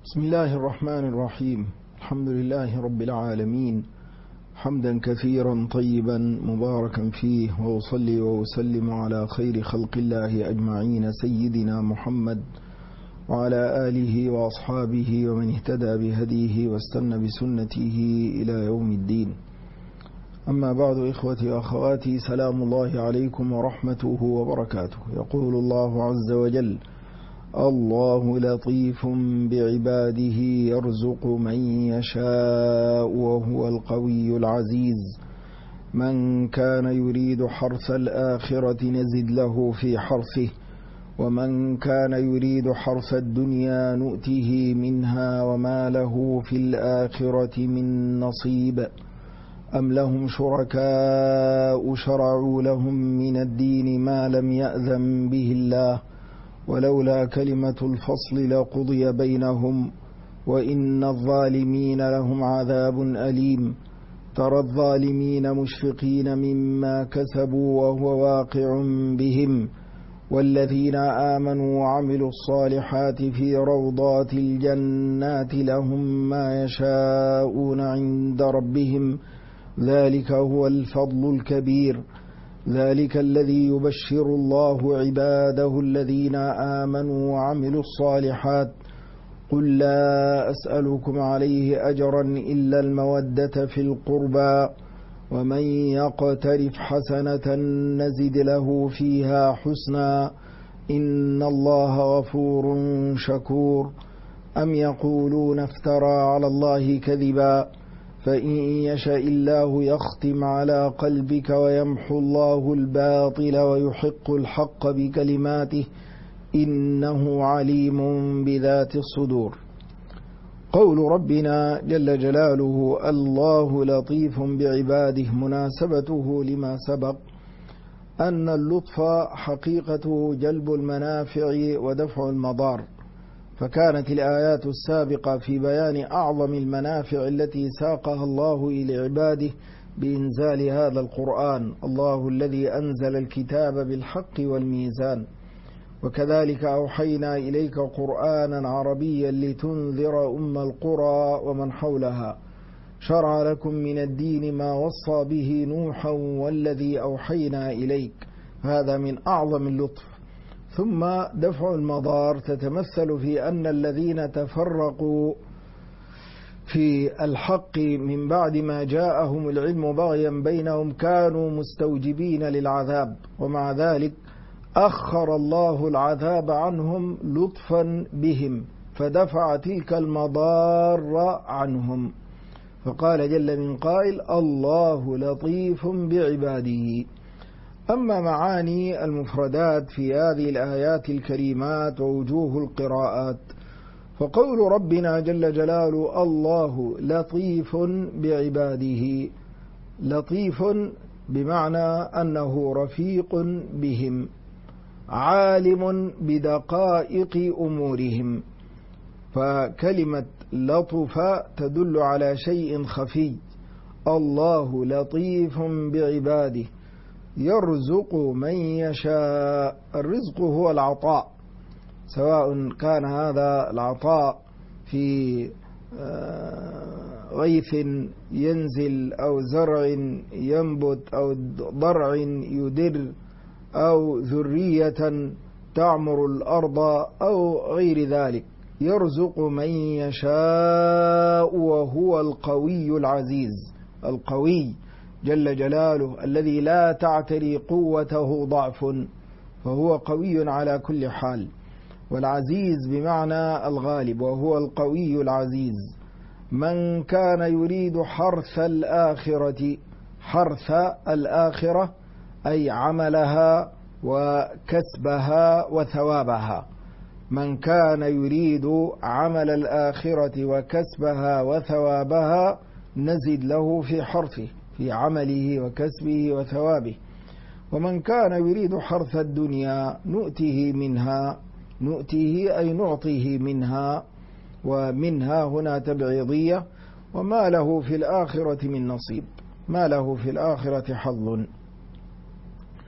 بسم الله الرحمن الرحيم. الحمد لله رب العالمين، حمدا كثيرا طيبا مباركا فيه، وأصلي وأسلم على خير خلق الله أجمعين سيدنا محمد وعلى آله وأصحابه ومن اهتدى بهديه واستنى بسنته إلى يوم الدين. أما بعد، إخوتي وأخواتي، سلام الله عليكم ورحمته وبركاته. يقول الله عز وجل: الله لطيف بعباده يرزق من يشاء وهو القوي العزيز. من كان يريد حرث الآخرة نزد له في حرثه، ومن كان يريد حرث الدنيا نؤته منها وما له في الآخرة من نصيب. أم لهم شركاء شرعوا لهم من الدين ما لم يأذن به الله، ولولا كلمة الفصل لقضي بينهم، وإن الظالمين لهم عذاب أليم. ترى الظالمين مشفقين مما كسبوا وهو واقع بهم، والذين آمنوا وعملوا الصالحات في روضات الجنات لهم ما يشاءون عند ربهم، ذلك هو الفضل الكبير. ذلك الذي يبشر الله عباده الذين آمنوا وعملوا الصالحات. قل لا أسألكم عليه أجرا إلا المودة في القربى، ومن يقترف حسنة نزد له فيها حسنا، إن الله غفور شكور. أم يقولون افترى على الله كذبا، فإن يشاء الله يختم على قلبك ويمحو الله الباطل ويحق الحق بكلماته، إنه عليم بذات الصدور. قول ربنا جل جلاله: الله لطيف بعباده، مناسبته لما سبق أن اللطف حقيقته جلب المنافع ودفع المضار، فكانت الآيات السابقة في بيان أعظم المنافع التي ساقها الله إلى عباده بإنزال هذا القرآن، الله الذي أنزل الكتاب بالحق والميزان. وكذلك أوحينا إليك قرآنا عربيا لتنذر أم القرى ومن حولها. شرع لكم من الدين ما وصى به نوحا والذي أوحينا إليك، هذا من أعظم اللطف. ثم دفع المضار تتمثل في أن الذين تفرقوا في الحق من بعد ما جاءهم العلم بغيا بينهم كانوا مستوجبين للعذاب، ومع ذلك أخر الله العذاب عنهم لطفا بهم فدفع تلك المضار عنهم، فقال جل من قائل: الله لطيف بعباده. أما معاني المفردات في هذه الآيات الكريمات ووجوه القراءات، فقول ربنا جل جلاله: الله لطيف بعباده، لطيف بمعنى أنه رفيق بهم، عالم بدقائق أمورهم. فكلمة لطف تدل على شيء خفي. الله لطيف بعباده يرزق من يشاء. الرزق هو العطاء، سواء كان هذا العطاء في غيث ينزل أو زرع ينبت أو ضرع يدر أو ذرية تعمر الأرض أو غير ذلك. يرزق من يشاء وهو القوي العزيز. القوي جل جلاله الذي لا تعتري قوته ضعف، فهو قوي على كل حال. والعزيز بمعنى الغالب، وهو القوي العزيز. من كان يريد حرث الآخرة، حرث الآخرة أي عملها وكسبها وثوابها. من كان يريد عمل الآخرة وكسبها وثوابها نزد له في حرثه، في عمله وكسبه وثوابه. ومن كان يريد حرث الدنيا نؤته منها، نؤته أي نعطيه منها، ومنها هنا تبعيضية، وما له في الآخرة من نصيب، ما له في الآخرة حظ.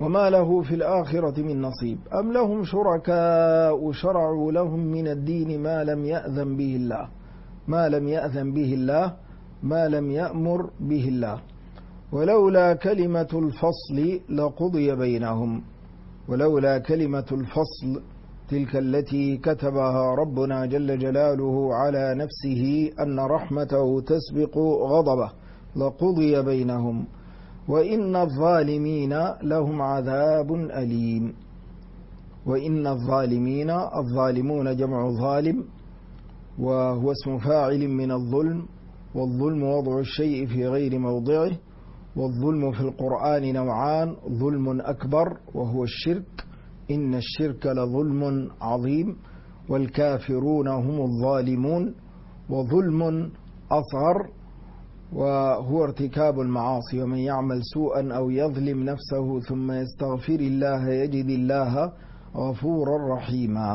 وما له في الآخرة من نصيب أم لهم شركاء شرعوا لهم من الدين ما لم يأذن به الله ما لم يأذن به الله ما لم يأمر به الله ولولا كلمة الفصل لقضي بينهم ولولا كلمة الفصل تلك التي كتبها ربنا جل جلاله على نفسه أن رحمته تسبق غضبه لقضي بينهم وإن الظالمين لهم عذاب أليم. وإن الظالمين الظالمون جمع ظالم وهو اسم فاعل من الظلم، والظلم وضع الشيء في غير موضعه، والظلم في القرآن نوعان: ظلم أكبر وهو الشرك، إن الشرك لظلم عظيم، والكافرون هم الظالمون، وظلم أصغر وهو ارتكاب المعاصي، ومن يعمل سوءا أو يظلم نفسه ثم يستغفر الله يجد الله غفورا رحيما.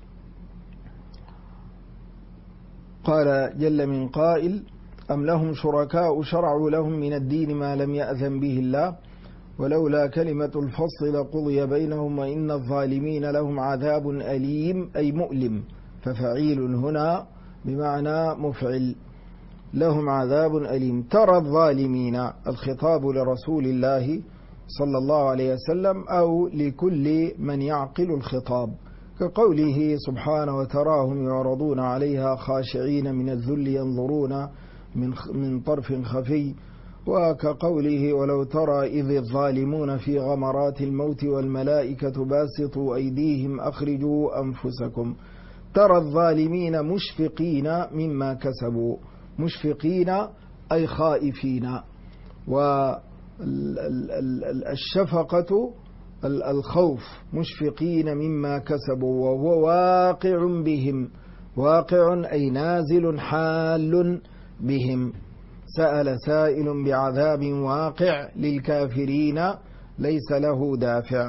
قال جل من قائل: أم لهم شركاء شرعوا لهم من الدين ما لم يأذن به الله ولولا كلمة الفصل لقضي بينهم وإن الظالمين لهم عذاب أليم أي مؤلم، ففعيل هنا بمعنى مفعل، لهم عذاب أليم. ترى الظالمين الخطاب لرسول الله صلى الله عليه وسلم أو لكل من يعقل الخطاب، كقوله سبحانه: وتراهم يعرضون عليها خاشعين من الذل ينظرون من طرف خفي، وكقوله: ولو ترى إذ الظالمون في غمرات الموت والملائكة باسطوا أيديهم أخرجوا أنفسكم. ترى الظالمين مشفقين مما كسبوا، مشفقين أي خائفين، والشفقة الخوف، مشفقين مما كسبوا وهو واقع بهم، واقع أي نازل حال بهم. سأل سائل بعذاب واقع للكافرين ليس له دافع.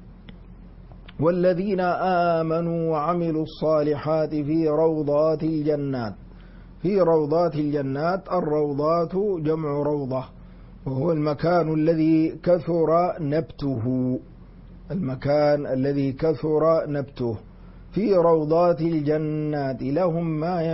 والذين آمنوا وعملوا الصالحات في روضات الجنات. في روضات الجنات، الروضات جمع روضة وهو المكان الذي كثر نبته، المكان الذي كثر نبته. في روضات الجنات لهم ما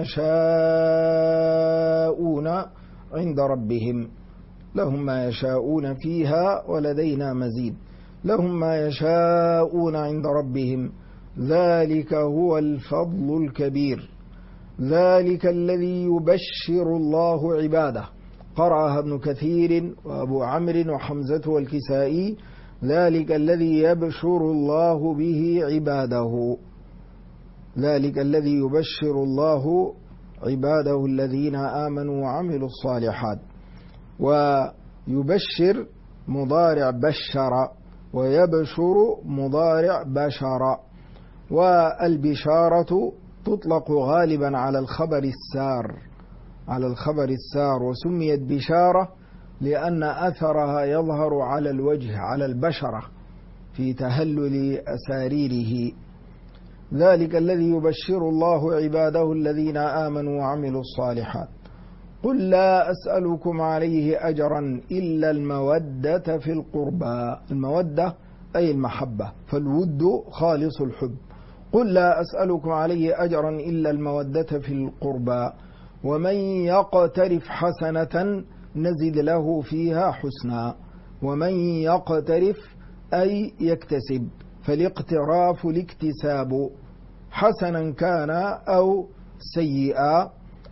يشاءون عند ربهم، لهم ما يشاءون فيها ولدينا مزيد، لهم ما يشاءون عند ربهم ذلك هو الفضل الكبير. ذلك الذي يبشر الله عباده، قرأها ابن كثير وأبو عمرو وحمزة والكسائي: ذلك الذي يبشر الله به عباده، ذلك الذي يبشر الله عباده الذين آمنوا وعملوا الصالحات. ويبشر مضارع بشر، ويبشر مضارع بشر. والبشارة تطلق غالبا على الخبر السار، على الخبر السار، وسميت بشارة لأن أثرها يظهر على الوجه، على البشرة في تهلل أساريره. ذلك الذي يبشر الله عباده الذين آمنوا وعملوا الصالحات. قل لا أسألكم عليه أجرا إلا المودة في القربى، المودة أي المحبة، فالود خالص الحب. قل لا أسألكم عليه أجرا إلا المودة في القربى ومن يقترف حسنة نزد له فيها حسنا. ومن يقترف أي يكتسب، فالاقتراف الاكتساب، حسنا كان أو سيئا،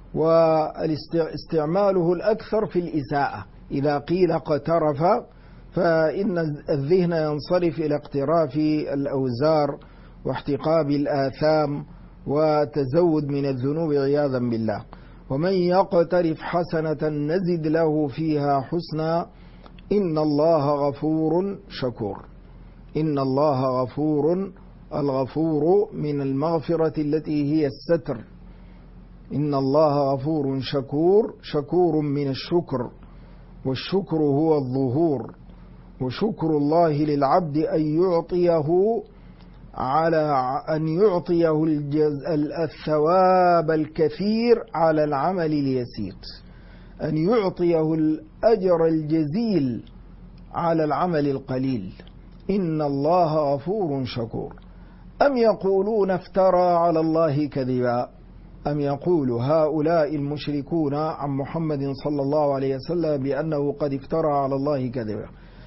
واستعماله الأكثر في الإساءة. إذا قيل اقترف فإن الذهن ينصرف إلى اقتراف الأوزار واحتقاب الآثام وتزود من الذنوب عياذا بالله. ومن يقترف حسنة نزد له فيها حسنا إن الله غفور شكور. إن الله غفور، الغفور من المغفرة التي هي الستر. إن الله غفور شكور، شكور من الشكر، والشكر هو الظهور. وشكر الله للعبد أن يعطيه الثواب الكثير على العمل اليسير، أن يعطيه الأجر الجزيل على العمل القليل. إن الله غفور شكور. أم يقولون افترى على الله كذبا، أم يقول هؤلاء المشركون عن محمد صلى الله عليه وسلم بأنه قد افترى على الله كذبا،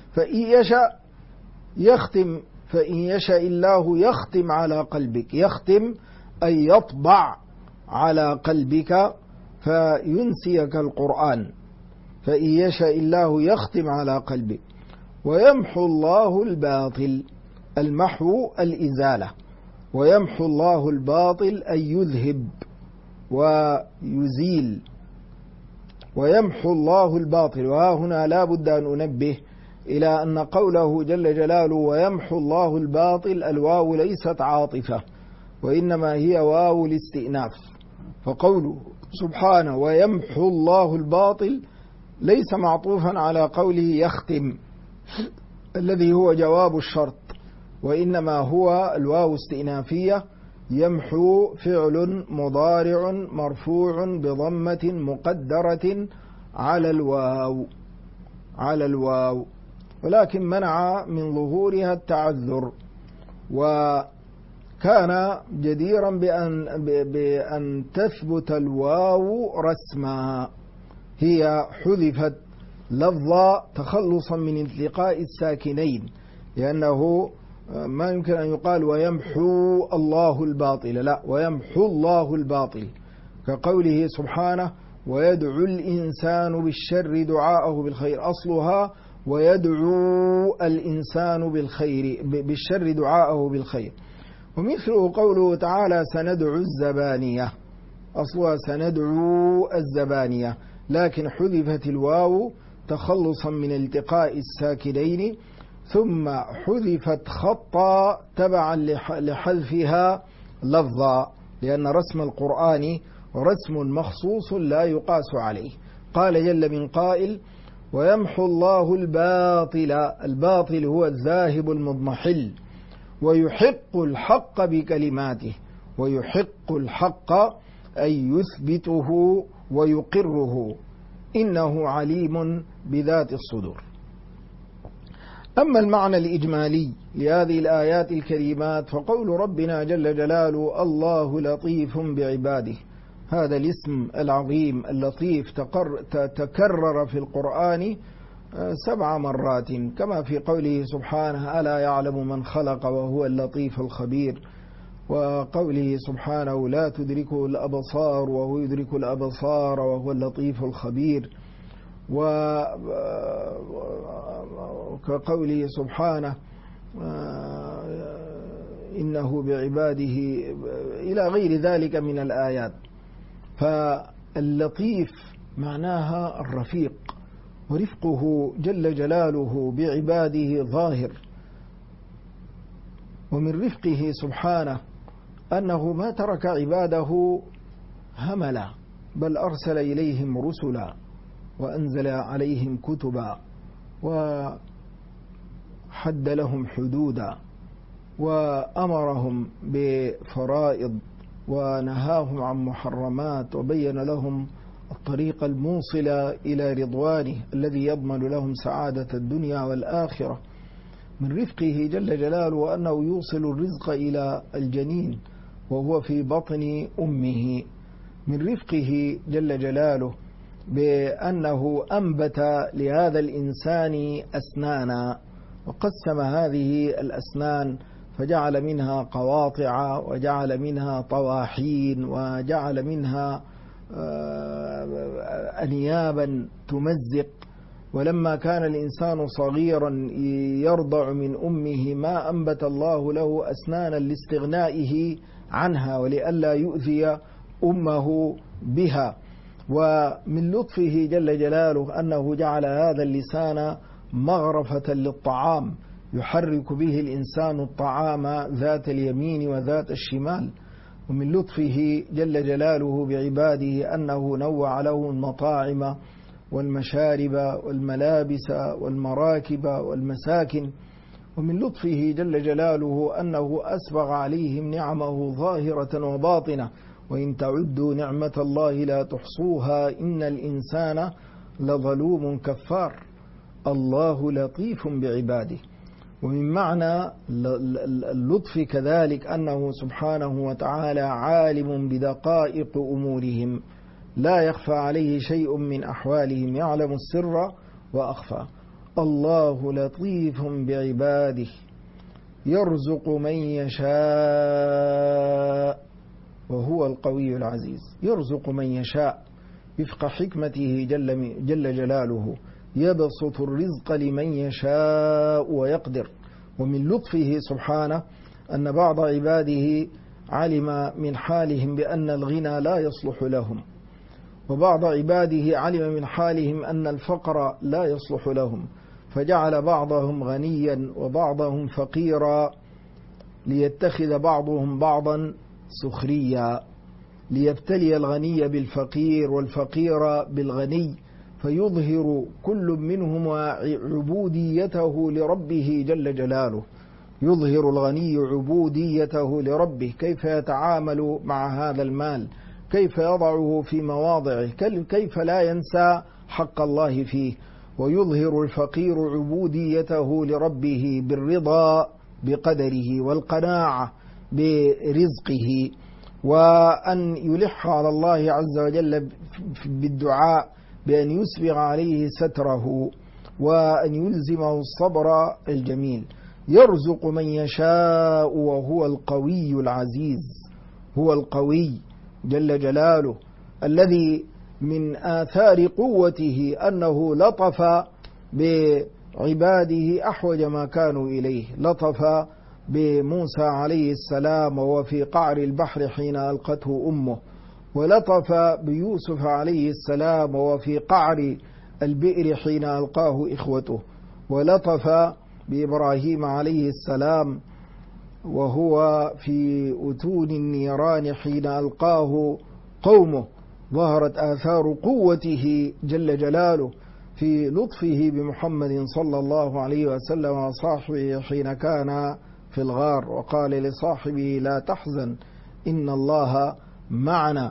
فإن يشاء الله يختم على قلبك، يختم أي يطبع على قلبك فينسيك القرآن، فإن يشاء الله يختم على قلبك، ويمحو الله الباطل، المحو الإزالة، ويمحو الله الباطل أي يذهب ويزيل، ويمحو الله الباطل. وهنا لا بد أن أنبه إلى أن قوله جل جلاله ويمحو الله الباطل، الواو ليست عاطفة وإنما هي واو الاستئناف، فقوله سبحانه ويمحو الله الباطل ليس معطوفا على قوله يختم الذي هو جواب الشرط، وإنما هو الواو استئنافية. يمحو فعل مضارع مرفوع بضمة مقدرة على الواو، ولكن منع من ظهورها التعذر، وكان جديرا بأن تثبت الواو رسما. هي حذفت لفظا تخلصا من التقاء الساكنين، لأنه ما يمكن أن يقال ويمحو الله الباطل، لا، ويمحو الله الباطل، كقوله سبحانه ويدعو الإنسان بالشر دعاءه بالخير، أصلها ويدعو الإنسان بالشر دعاءه بالخير. ومثله قوله تعالى سندعو الزبانية، أصلها سندعو الزبانية، لكن حذفت الواو تخلصا من التقاء الساكنين، ثم حذفت خطا تبعا لحذفها لفظا، لأن رسم القرآن رسم مخصوص لا يقاس عليه. قال جل من قائل ويمحو الله الباطل، الباطل هو الذاهب المضمحل، ويحق الحق بكلماته، ويحق الحق أي يثبته ويقره، إنه عليم بذات الصدور. أما المعنى الإجمالي لهذه الآيات الكريمات فقول ربنا جل جلاله الله لطيف بعباده، هذا الاسم العظيم اللطيف تكرر في القرآن 7 مرات، كما في قوله سبحانه ألا يعلم من خلق وهو اللطيف الخبير، وقوله سبحانه لا تدركه الأبصار وهو يدرك الأبصار وهو اللطيف الخبير، وكقوله سبحانه إنه بعباده إلى غير ذلك من الآيات. فاللطيف معناها الرفيق، ورفقه جل جلاله بعباده ظاهر، ومن رفقه سبحانه أنه ما ترك عباده هملا، بل أرسل إليهم رسلا وأنزل عليهم كتبا وحد لهم حدودا وأمرهم بفرائض ونهاهم عن محرمات، وبين لهم الطريق الموصل إلى رضوانه الذي يضمن لهم سعادة الدنيا والآخرة. من رفقه جل جلاله أنه يوصل الرزق إلى الجنين وهو في بطن أمه. من رفقه جل جلاله بأنه أنبت لهذا الإنسان أسنانا، وقسم هذه الأسنان فجعل منها قواطع، وجعل منها طواحين، وجعل منها أنيابا تمزق. ولما كان الإنسان صغيرا يرضع من أمه ما أنبت الله له أسنانا لاستغنائه عنها ولئلا يؤذي أمه بها. ومن لطفه جل جلاله أنه جعل هذا اللسان مغرفة للطعام، يحرك به الإنسان الطعام ذات اليمين وذات الشمال. ومن لطفه جل جلاله بعباده أنه نوع له المطاعم والمشارب والملابس والمراكب والمساكن. ومن لطفه جل جلاله أنه أسبغ عليهم نعمه ظاهرة وباطنة، وإن تعدوا نعمة الله لا تحصوها إن الإنسان لظلوم كفار. الله لطيف بعباده. ومن معنى اللطف كذلك أنه سبحانه وتعالى عالم بدقائق أمورهم، لا يخفى عليه شيء من أحوالهم، يعلم السر وأخفى. الله لطيف بعباده يرزق من يشاء وهو القوي العزيز. يرزق من يشاء وفق حكمته جل جلاله، يبسط الرزق لمن يشاء ويقدر. ومن لطفه سبحانه أن بعض عباده علم من حالهم بأن الغنى لا يصلح لهم، وبعض عباده علم من حالهم أن الفقر لا يصلح لهم، فجعل بعضهم غنيا وبعضهم فقيرا ليتخذ بعضهم بعضا سخريا، ليبتلي الغني بالفقير والفقير بالغني، فيظهر كل منهما عبوديته لربه جل جلاله. يظهر الغني عبوديته لربه، كيف يتعامل مع هذا المال، كيف يضعه في مواضعه، كيف لا ينسى حق الله فيه. ويظهر الفقير عبوديته لربه بالرضا بقدره والقناعة برزقه، وأن يلح على الله عز وجل بالدعاء بأن يسبغ عليه ستره وأن يلزمه الصبر الجميل. يرزق من يشاء وهو القوي العزيز. هو القوي جل جلاله الذي من آثار قوته أنه لطف بعباده أحوج ما كانوا إليه. لطف بموسى عليه السلام وهو في قعر البحر حين ألقته أمه، ولطف بيوسف عليه السلام وهو في قعر البئر حين ألقاه إخوته، ولطف بإبراهيم عليه السلام وهو في أتون النيران حين ألقاه قومه. ظهرت آثار قوته جل جلاله في لطفه بمحمد صلى الله عليه وسلم وصاحبه حين كان في الغار، وقال لصاحبه لا تحزن إن الله معنا.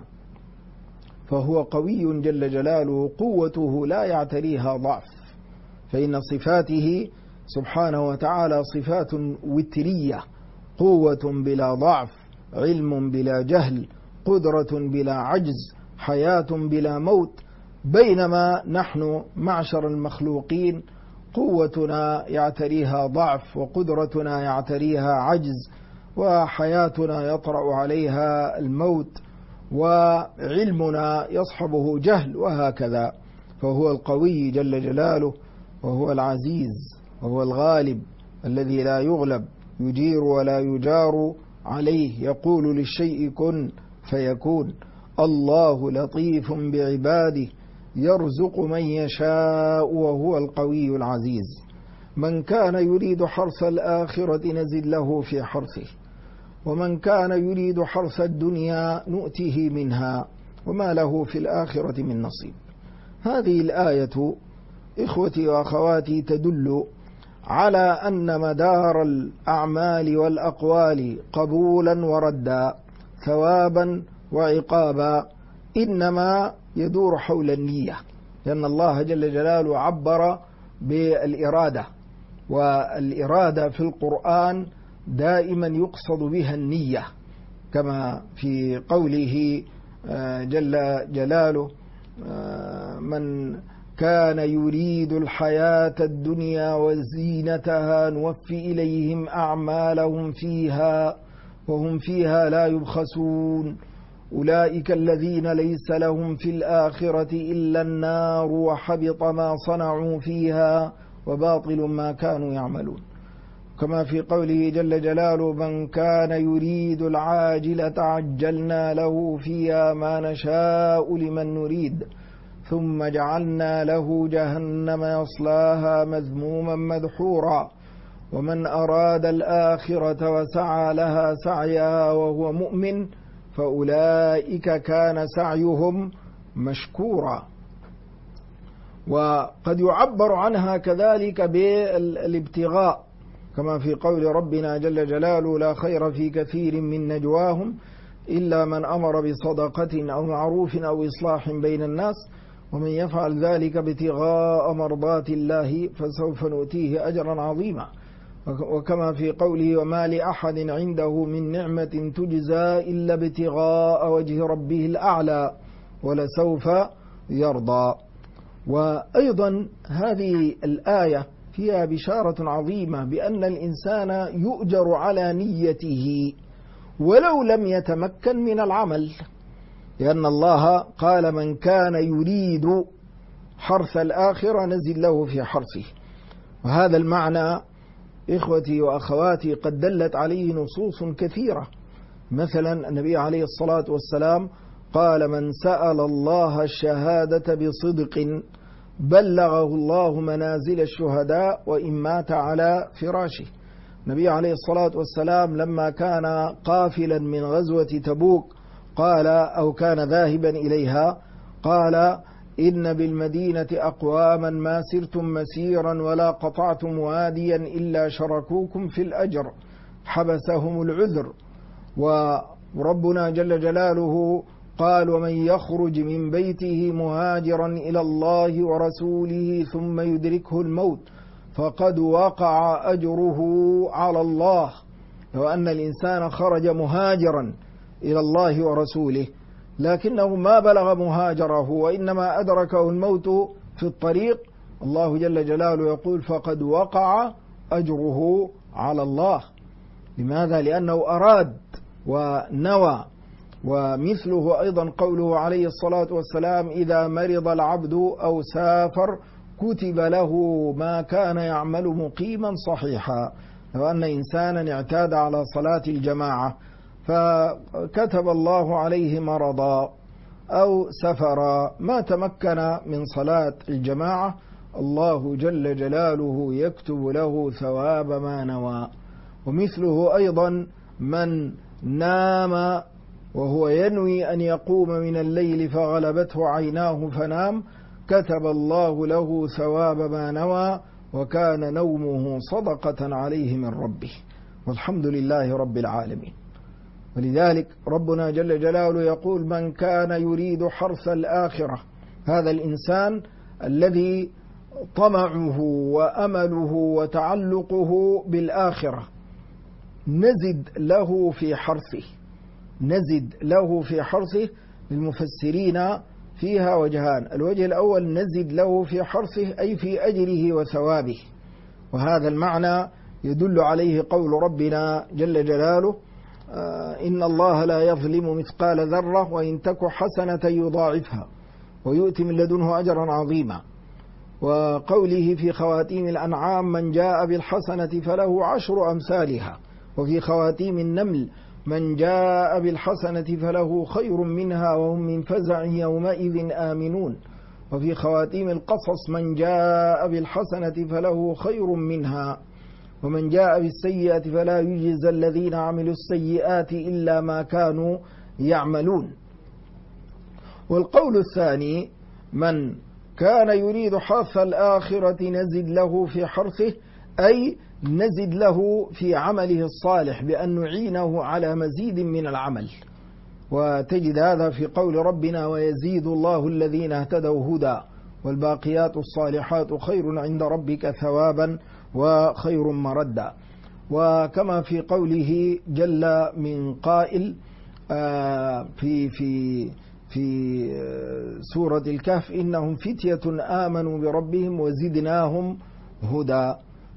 فهو قوي جل جلاله، قوته لا يعتريها ضعف، فإن صفاته سبحانه وتعالى صفات وترية، قوة بلا ضعف، علم بلا جهل، قدرة بلا عجز، حياة بلا موت. بينما نحن معشر المخلوقين قوتنا يعتريها ضعف، وقدرتنا يعتريها عجز، وحياتنا يطرأ عليها الموت، وعلمنا يصحبه جهل، وهكذا. فهو القوي جل جلاله، وهو العزيز، وهو الغالب الذي لا يغلب، يجير ولا يجار عليه، يقول للشيء كن فيكون. الله لطيف بعباده يرزق من يشاء وهو القوي العزيز. من كان يريد حرث الآخرة نزد له في حرثه، ومن كان يريد حرث الدنيا نؤته منها وما له في الآخرة من نصيب. هذه الآية إخوتي وأخواتي تدل على أن مدار الأعمال والأقوال قبولا وردا، ثوابا وعقابا، إنما يدور حول النية، لأن الله جل جلاله عبر بالإرادة، والإرادة في القرآن دائما يقصد بها النية، كما في قوله جل جلاله من كان يريد الحياة الدنيا وزينتها نوفي إليهم أعمالهم فيها وهم فيها لا يبخسون أولئك الذين ليس لهم في الآخرة إلا النار وحبط ما صنعوا فيها وباطل ما كانوا يعملون. كما في قوله جل جلاله من كان يريد العاجلة عجلنا له فيها ما نشاء لمن نريد ثم جعلنا له جهنم يصلاها مذموما مدحورا ومن أراد الآخرة وسعى لها سعيها وهو مؤمن فأولئك كان سعيهم مشكورا. وقد يعبر عنها كذلك بالابتغاء، كما في قول ربنا جل جلاله لا خير في كثير من نجواهم إلا من أمر بصدقة أو معروف أو إصلاح بين الناس ومن يفعل ذلك ابتغاء مرضات الله فسوف نؤتيه أجرا عظيما. وكما في قوله وما لأحد عنده من نعمة تجزى إلا ابتغاء وجه ربه الأعلى ولسوف يرضى. وأيضا هذه الآية فيها بشارة عظيمة بأن الإنسان يؤجر على نيته ولو لم يتمكن من العمل، لأن الله قال من كان يريد حرث الآخرة نزل له في حرثه. وهذا المعنى إخوتي وأخواتي قد دلت عليه نصوص كثيرة. مثلا النبي عليه الصلاة والسلام قال من سأل الله الشهادة بصدق بلغه الله منازل الشهداء وإن مات على فراشه. النبي عليه الصلاة والسلام لما كان قافلا من غزوة تبوك قال أو كان ذاهبا إليها قال إن بالمدينة أقواما ما سرتم مسيرا ولا قطعتم واديا إلا شركوكم في الأجر حبسهم العذر. وربنا جل جلاله قال ومن يخرج من بيته مهاجرا إلى الله ورسوله ثم يدركه الموت فقد وقع أجره على الله. لو أن الإنسان خرج مهاجرا إلى الله ورسوله لكنه ما بلغ مهاجره وإنما أدركه الموت في الطريق، الله جل جلاله يقول فقد وقع أجره على الله. لماذا؟ لأنه أراد ونوى. ومثله أيضا قوله عليه الصلاة والسلام إذا مرض العبد أو سافر كتب له ما كان يعمل مقيما صحيحا. لو أن إنسانا اعتاد على صلاة الجماعة فكتب الله عليه مرضا أو سفرا ما تمكن من صلاة الجماعة، الله جل جلاله يكتب له ثواب ما نوى. ومثله أيضا من نام وهو ينوي أن يقوم من الليل فغلبته عيناه فنام كتب الله له ثواب ما نوى وكان نومه صدقة عليه من ربه، والحمد لله رب العالمين. ولذلك ربنا جل جلاله يقول من كان يريد حرث الآخرة، هذا الإنسان الذي طمعه وأمله وتعلقه بالآخرة نزد له في حرثه. نزد له في حرثه للمفسرين فيها وجهان. الوجه الأول نزد له في حرثه أي في أجره وثوابه، وهذا المعنى يدل عليه قول ربنا جل جلاله إن الله لا يظلم مثقال ذرة وإن تك حسنة يضاعفها ويؤتي من لدنه أجرا عظيما. وقوله في خواتيم الأنعام من جاء بالحسنة فله 10 أمثالها، وفي خواتيم النمل من جاء بالحسنة فله خير منها وهم من فزع يومئذ آمنون. وفي خواتيم القصص من جاء بالحسنة فله خير منها ومن جاء بالسيئة فلا يجزى الذين عملوا السيئات إلا ما كانوا يعملون. والقول الثاني من كان يريد حرث الآخرة نزد له في حرثه أي نزد له في عمله الصالح بأن نعينه على مزيد من العمل. وتجد هذا في قول ربنا ويزيد الله الذين اهتدوا هدى والباقيات الصالحات خير عند ربك ثوابا وخير مردا. وكما في قوله جل من قائل في سورة الكهف إنهم فتية آمنوا بربهم وزدناهم هدى.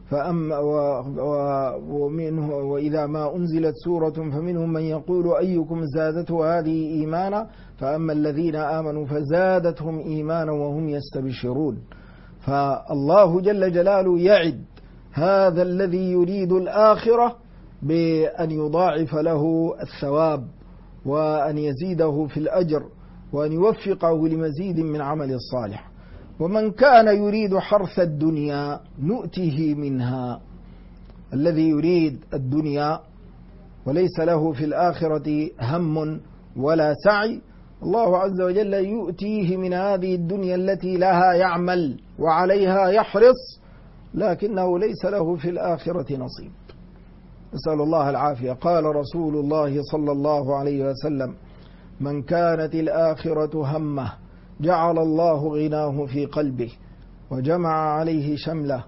ومنه وإذا ما أنزلت سورة فمنهم من يقول أيكم زادته هذه إيمانا فأما الذين آمنوا فزادتهم إيمانا وهم يستبشرون. فالله جل جلاله يعد هذا الذي يريد الآخرة بأن يضاعف له الثواب وأن يزيده في الأجر وأن يوفقه لمزيد من عمل الصالح. ومن كان يريد حرث الدنيا نؤته منها. الذي يريد الدنيا وليس له في الآخرة هم ولا سعي الله عز وجل يؤتيه من هذه الدنيا التي لها يعمل وعليها يحرص لكنه ليس له في الآخرة نصيب. نسأل الله العافية. قال رسول الله صلى الله عليه وسلم من كانت الآخرة همه جعل الله غناه في قلبه وجمع عليه شمله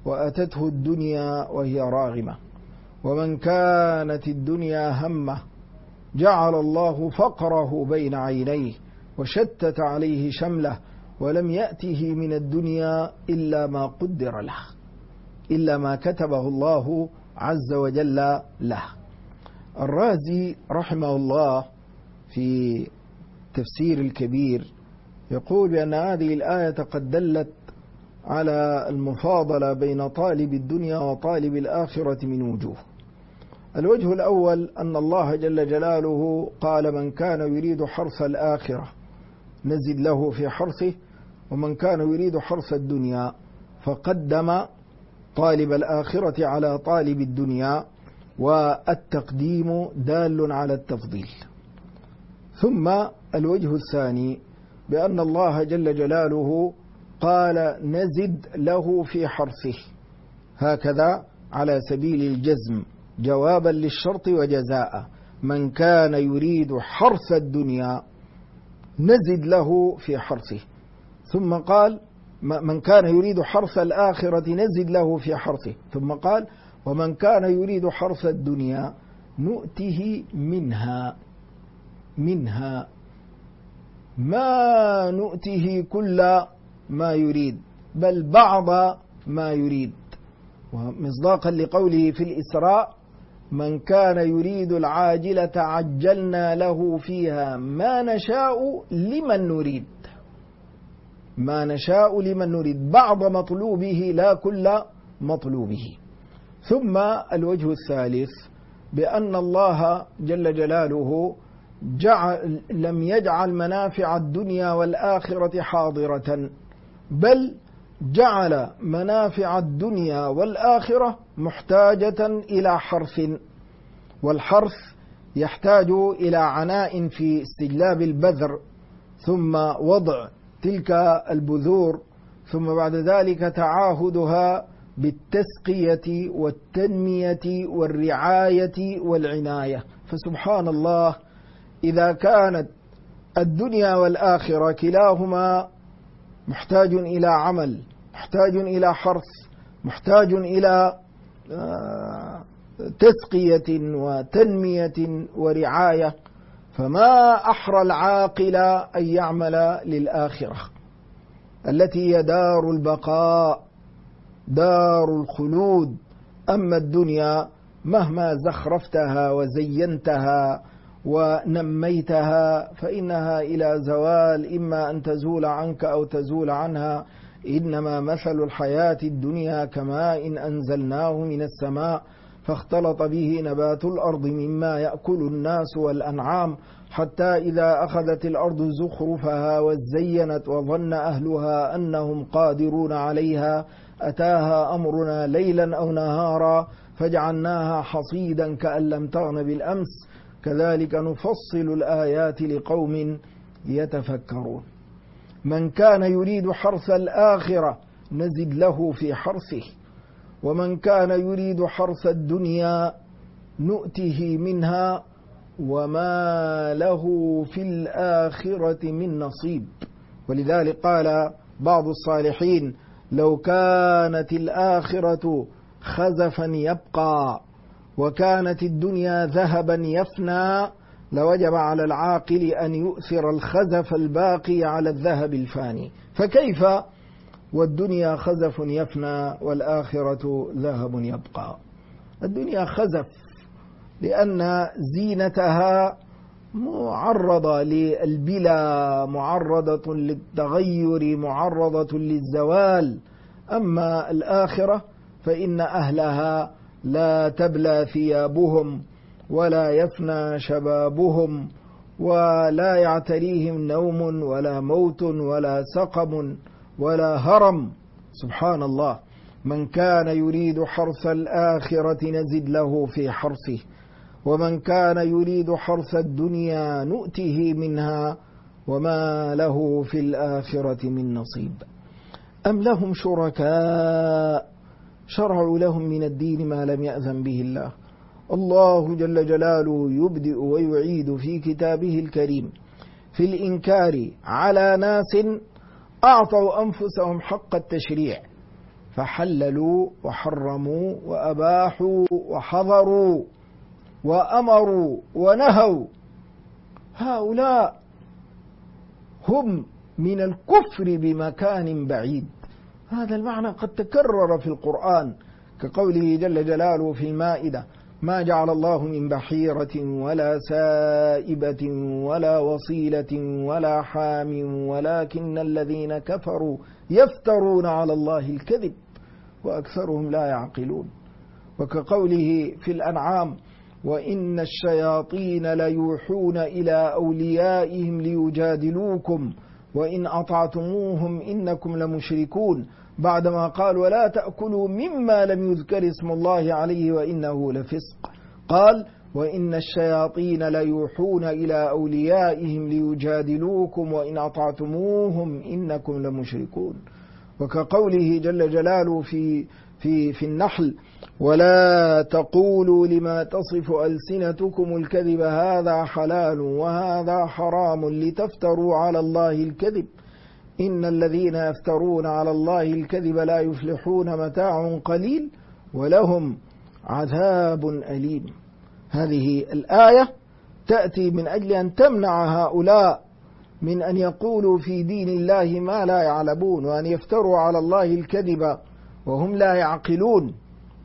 وأتته الدنيا وهي راغمة. ومن كانت الدنيا همه جعل الله فقره بين عينيه وشتت عليه شمله ولم يأته من الدنيا إلا ما قدر له، إلا ما كتبه الله عز وجل له. الرازي رحمه الله في تفسير الكبير يقول بأن هذه الآية قد دلت على المفاضلة بين طالب الدنيا وطالب الآخرة من وجوه. الوجه الأول أن الله جل جلاله قال: من كان يريد حرث الآخرة نزد له في حرثه، ومن كان يريد حرث الدنيا، فقدم طالب الآخرة على طالب الدنيا، والتقديم دال على التفضيل. ثم الوجه الثاني بأن الله جل جلاله قال: نزد له في حرثه، هكذا على سبيل الجزم جوابا للشرط وجزاء. من كان يريد حرث الدنيا نزد له في حرثه، ثم قال: من كان يريد حرث الآخرة نزد له في حرثه، ثم قال: ومن كان يريد حرث الدنيا نؤته منها ما نؤته كل ما يريد، بل بعض ما يريد. ومصداقا لقوله في الإسراء: من كان يريد العاجلة عجلنا له فيها ما نشاء لمن نريد، ما نشاء لمن نريد، بعض مطلوبه لا كل مطلوبه. ثم الوجه الثالث بأن الله جل جلاله لم يجعل منافع الدنيا والآخرة حاضرة، بل جعل منافع الدنيا والآخرة محتاجة إلى حرث، والحرث يحتاج إلى عناء في استجلاب البذر، ثم وضع تلك البذور، ثم بعد ذلك تعاهدها بالتسقية والتنمية والرعاية والعناية. فسبحان الله، إذا كانت الدنيا والآخرة كلاهما محتاج إلى عمل، محتاج إلى حرث، محتاج إلى تسقية وتنمية ورعاية، فما أحرى العاقل أن يعمل للآخرة التي هي دار البقاء، دار الخلود. أما الدنيا مهما زخرفتها وزينتها ونميتها فإنها إلى زوال، إما أن تزول عنك أو تزول عنها. إنما مثل الحياة الدنيا كماء أنزلناه من السماء فاختلط به نبات الأرض مما يأكل الناس والأنعام، حتى إذا أخذت الأرض زخرفها وزينت وظن أهلها أنهم قادرون عليها أتاها أمرنا ليلا أو نهارا فجعلناها حصيدا كأن لم تغن بالأمس كذلك نفصل الآيات لقوم يتفكرون. من كان يريد حرث الآخرة نزد له في حرثه، ومن كان يريد حرث الدنيا نؤته منها وما له في الآخرة من نصيب. ولذلك قال بعض الصالحين: لو كانت الآخرة خزفا يبقى وكانت الدنيا ذهبا يفنى لوجب على العاقل أن يؤثر الخزف الباقي على الذهب الفاني. فكيف والدنيا خزف يفنى والآخرة ذهب يبقى؟ الدنيا خزف لأن زينتها معرضة للبلا، معرضة للتغير، معرضة للزوال. أما الآخرة فإن أهلها لا تبلى ثيابهم ولا يفنى شبابهم ولا يعتريهم نوم ولا موت ولا سقم ولا هرم. سبحان الله. من كان يريد حرث الآخرة نزد له في حرثه، ومن كان يريد حرث الدنيا نؤته منها وما له في الآخرة من نصيب. أم لهم شركاء شرعوا لهم من الدين ما لم يأذن به الله. الله جل جلاله يبدئ ويعيد في كتابه الكريم في الإنكار على ناس أعطوا أنفسهم حق التشريع، فحللوا وحرموا وأباحوا وحظروا وأمروا ونهوا. هؤلاء هم من الكفر بمكان بعيد. هذا المعنى قد تكرر في القرآن كقوله جل جلاله في المائدة: ما جعل الله من بحيرة ولا سائبة ولا وصيلة ولا حام ولكن الذين كفروا يفترون على الله الكذب وأكثرهم لا يعقلون. وكقوله في الأنعام: وإن الشياطين ليوحون إلى أوليائهم ليجادلوكم وإن أطعتموهم إنكم لمشركون، بعدما قال: ولا تأكلوا مما لم يذكر اسم الله عليه وإنه لفسق، قال: وإن الشياطين ليوحون إلى أوليائهم ليجادلوكم وإن أطعتموهم إنكم لمشركون. وكقوله جل جلاله في النحل: ولا تقولوا لما تصف ألسنتكم الكذب هذا حلال وهذا حرام لتفتروا على الله الكذب إن الذين يفترون على الله الكذب لا يفلحون متاع قليل ولهم عذاب أليم. هذه الآية تأتي من أجل أن تمنع هؤلاء من أن يقولوا في دين الله ما لا يعلمون وأن يفتروا على الله الكذب وهم لا يعقلون.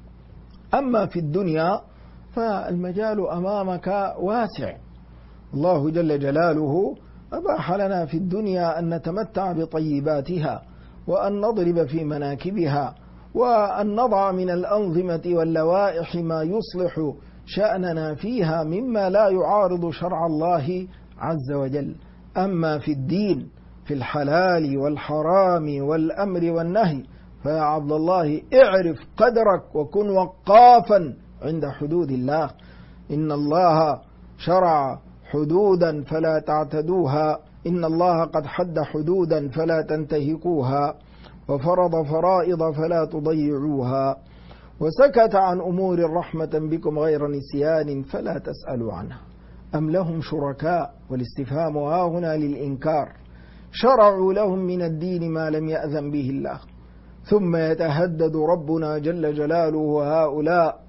أما في الدنيا فالمجال أمامك واسع. الله جل جلاله أباح لنا في الدنيا أن نتمتع بطيباتها وأن نضرب في مناكبها وأن نضع من الأنظمة واللوائح ما يصلح شأننا فيها مما لا يعارض شرع الله عز وجل. أما في الدين في الحلال والحرام والأمر والنهي فيا عبد الله اعرف قدرك وكن وقافا عند حدود الله. إن الله شرع حدودا فلا تعتدوها، إن الله قد حد حدودا فلا تنتهكوها، وفرض فرائض فلا تضيعوها، وسكت عن أمور رحمة بكم غير نسيان فلا تسألوا عنها. أم لهم شركاء؟ والاستفهام هاهنا للإنكار. شرعوا لهم من الدين ما لم يأذن به الله. ثم يتهدد ربنا جل جلاله هؤلاء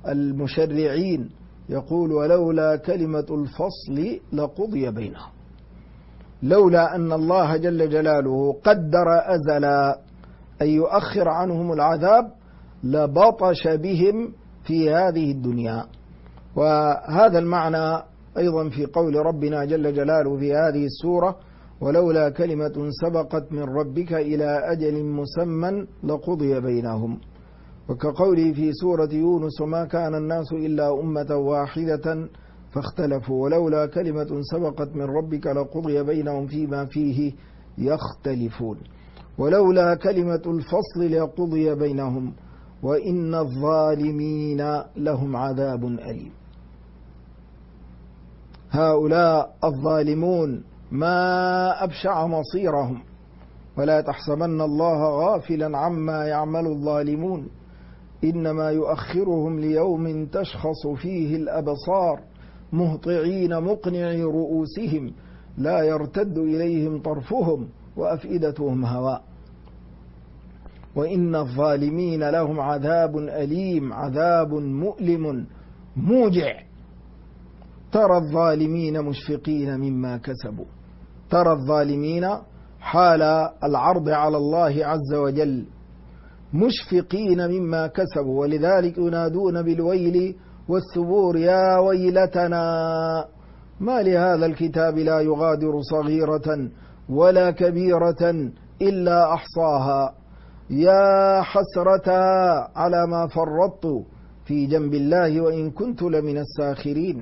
المشرعين يقول: ولولا كلمة الفصل لقضي بينهم. لولا أن الله جل جلاله قدر أزلا أن يؤخر عنهم العذاب لبطش بهم في هذه الدنيا. وهذا المعنى أيضا في قول ربنا جل جلاله في هذه السورة: ولولا كلمة سبقت من ربك إلى أجل مسمى لقضي بينهم. وكقوله في سورة يونس: وما كان الناس إلا أمة واحدة فاختلفوا ولولا كلمة سبقت من ربك لقضي بينهم فيما فيه يختلفون. ولولا كلمة الفصل لقضي بينهم وإن الظالمين لهم عذاب أليم. هؤلاء الظالمون ما أبشع مصيرهم. ولا تحسبن الله غافلا عما يعمل الظالمون إنما يؤخرهم ليوم تشخص فيه الأبصار مهطعين مقنعي رؤوسهم لا يرتد إليهم طرفهم وأفئدتهم هواء. وإن الظالمين لهم عذاب أليم، عذاب مؤلم موجع. ترى الظالمين مشفقين مما كسبوا. ترى الظالمين حال العرض على الله عز وجل مشفقين مما كسبوا، ولذلك ينادون بالويل والثبور: يا ويلتنا ما لهذا الكتاب لا يغادر صغيرة ولا كبيرة إلا أحصاها، يا حسرة على ما فرطت في جنب الله وإن كنت لمن الساخرين،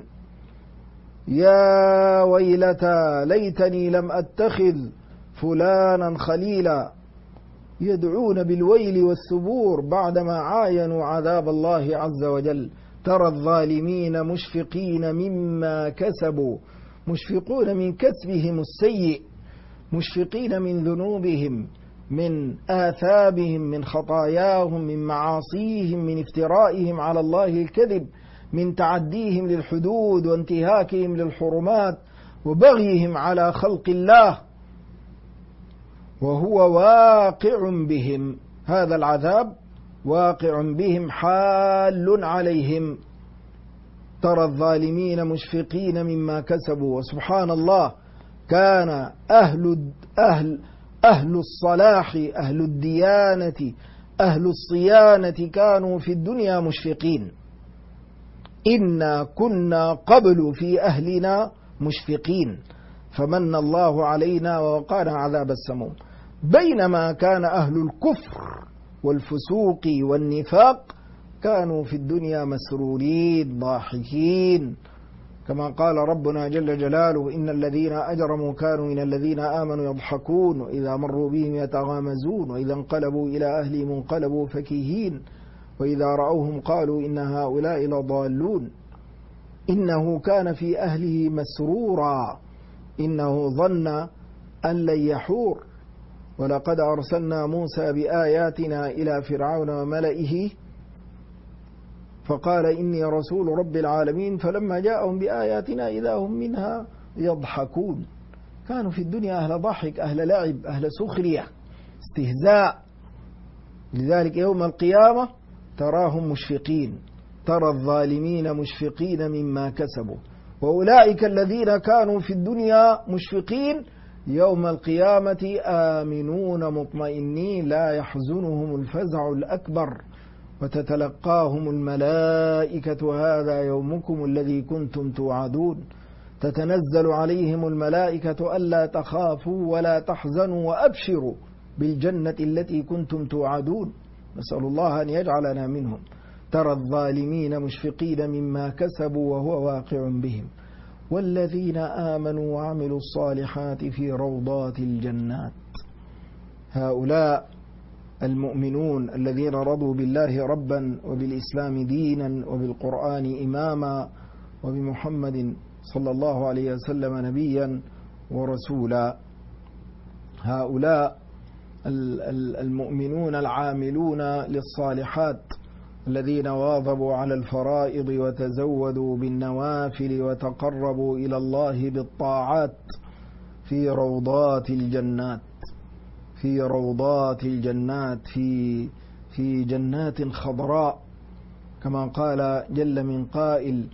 يا ويلتى ليتني لم أتخذ فلانا خليلا. يدعون بالويل والثبور بعدما عاينوا عذاب الله عز وجل. ترى الظالمين مشفقين مما كسبوا، مشفقون من كسبهم السيء، مشفقين من ذنوبهم، من آثامهم، من خطاياهم، من معاصيهم، من افترائهم على الله الكذب، من تعديهم للحدود وانتهاكهم للحرمات وبغيهم على خلق الله، وهو واقع بهم. هذا العذاب واقع بهم حال عليهم. ترى الظالمين مشفقين مما كسبوا. وسبحان الله، كان أهل الصلاح، أهل الديانة، أهل الصيانة كانوا في الدنيا مشفقين. إنا كنا قبل في أهلنا مشفقين فمن الله علينا ووقانا عذاب السموم. بينما كان أهل الكفر والفسوق والنفاق كانوا في الدنيا مسرورين ضاحكين، كما قال ربنا جل جلاله: إن الذين أجرموا كانوا من الذين آمنوا يضحكون وإذا مروا بهم يتغامزون وإذا انقلبوا إلى أهلهم انقلبوا فكهين وإذا رأوهم قالوا إن هؤلاء لضالون. إنه كان في أهله مسرورا إنه ظن أن لن يحور. ولقد أرسلنا موسى بآياتنا إلى فرعون وملئه فقال إني رسول رب العالمين فلما جاءهم بآياتنا إذا هم منها يضحكون. كانوا في الدنيا أهل ضحك، أهل لعب، أهل سخرية، استهزاء. لذلك يوم القيامة تراهم مشفقين، ترى الظالمين مشفقين مما كسبوا. وأولئك الذين كانوا في الدنيا مشفقين يوم القيامة آمنون مطمئنين لا يحزنهم الفزع الأكبر وتتلقاهم الملائكة هذا يومكم الذي كنتم توعدون. تتنزل عليهم الملائكة ألا تخافوا ولا تحزنوا وأبشروا بالجنة التي كنتم توعدون. نسأل الله أن يجعلنا منهم. ترى الظالمين مشفقين مما كسبوا وهو واقع بهم والذين آمنوا وعملوا الصالحات في روضات الجنات. هؤلاء المؤمنون الذين رضوا بالله ربا وبالإسلام دينا وبالقرآن إماما وبمحمد صلى الله عليه وسلم نبيا ورسولا. هؤلاء المؤمنون العاملون للصالحات الذين واظبوا على الفرائض وتزودوا بالنوافل وتقربوا إلى الله بالطاعات في روضات الجنات، في روضات الجنات، في جنات خضراء، كما قال جل من قائل: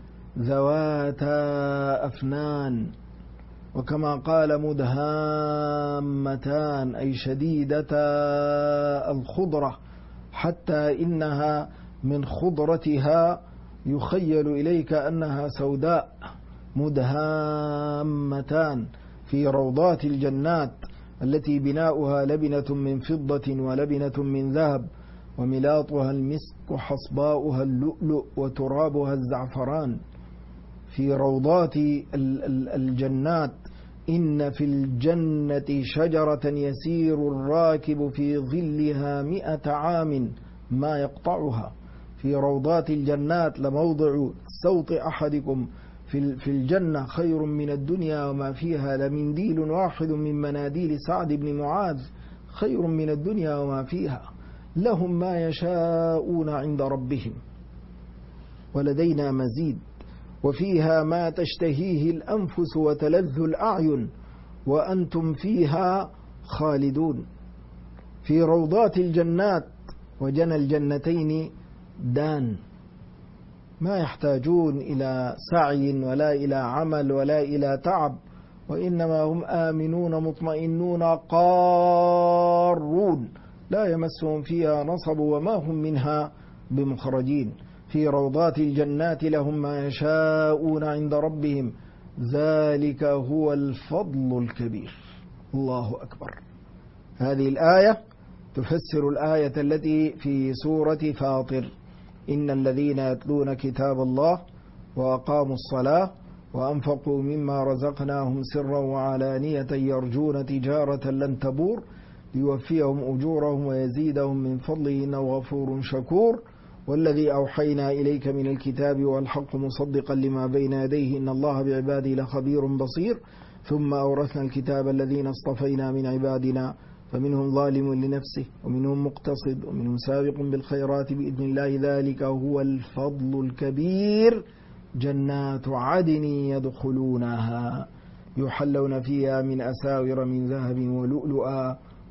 ذواتا أفنان، وكما قال: مدهامتان، أي شديدتا الخضرة حتى إنها من خضرتها يخيل إليك أنها سوداء. مدهامتان في روضات الجنات التي بناؤها لبنة من فضة ولبنة من ذهب وملاطها المسك وحصباؤها اللؤلؤ وترابها الزعفران. في روضات الجنات إن في الجنة شجرة يسير الراكب في ظلها 100 عام ما يقطعها. في روضات الجنات لموضع صوت أحدكم في الجنة خير من الدنيا وما فيها، لمنديل واحد من مناديل سعد بن معاذ خير من الدنيا وما فيها، لهم ما يشاءون عند ربهم ولدينا مزيد. وفيها ما تشتهيه الأنفس وتلذ الأعين وأنتم فيها خالدون. في روضات الجنات وجنى الجنتين دان، ما يحتاجون إلى سعي ولا إلى عمل ولا إلى تعب، وإنما هم آمنون مطمئنون قارون لا يمسهم فيها نصب وما هم منها بمخرجين. في روضات الجنات لهم ما يشاءون عند ربهم ذلك هو الفضل الكبير. الله أكبر. هذه الآية تفسر الآية التي في سورة فاطر: إن الذين يتلون كتاب الله وأقاموا الصلاة وأنفقوا مما رزقناهم سرا وعلانية يرجون تجارة لن تبور ليوفيهم أجورهم ويزيدهم من فضله إنه غفور شكور. والذي أوحينا إليك من الكتاب والحق مصدقا لما بين يديه إن الله بعباده لخبير بصير. ثم أورثنا الكتاب الذين اصطفينا من عبادنا فمنهم ظالم لنفسه ومنهم مقتصد ومنهم سابق بالخيرات بإذن الله ذلك هو الفضل الكبير. جنات عدن يدخلونها يحلون فيها من أساور من ذهب ولؤلؤا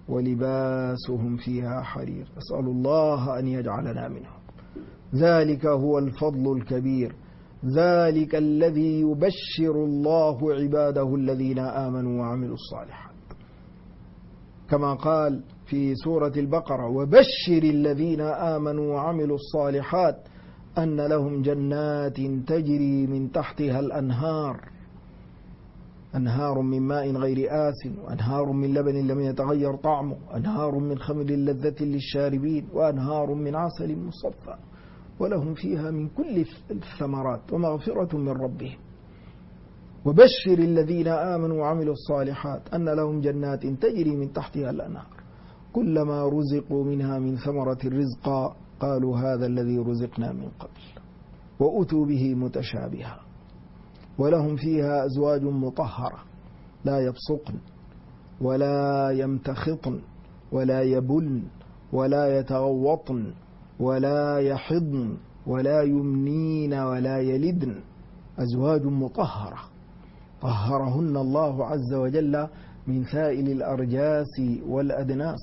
ولباسهم فيها حرير. أسأل الله أن يجعلنا منهم. ذلك هو الفضل الكبير، ذلك الذي يبشر الله عباده الذين آمنوا وعملوا الصالحات، كما قال في سورة البقرة: وبشر الذين آمنوا وعملوا الصالحات أن لهم جنات تجري من تحتها الأنهار، أنهار من ماء غير آسن، وأنهار من لبن لم يتغير طعمه، أنهار من خمر لذة للشاربين، وأنهار من عسل مصفى، ولهم فيها من كل الثمرات ومغفرة من ربهم. وبشر الذين آمنوا وعملوا الصالحات أن لهم جنات تجري من تحتها الأنهار كلما رزقوا منها من ثمرة رزقا قالوا هذا الذي رزقنا من قبل وأتوا به متشابها، ولهم فيها أزواج مطهرة لا يبصقن ولا يمتخطن ولا يبلن ولا يتغوطن ولا يحضن ولا يمنين ولا يلدن، أزواج مطهرة طهرهن الله عز وجل من سائل الأرجاس والأدناس،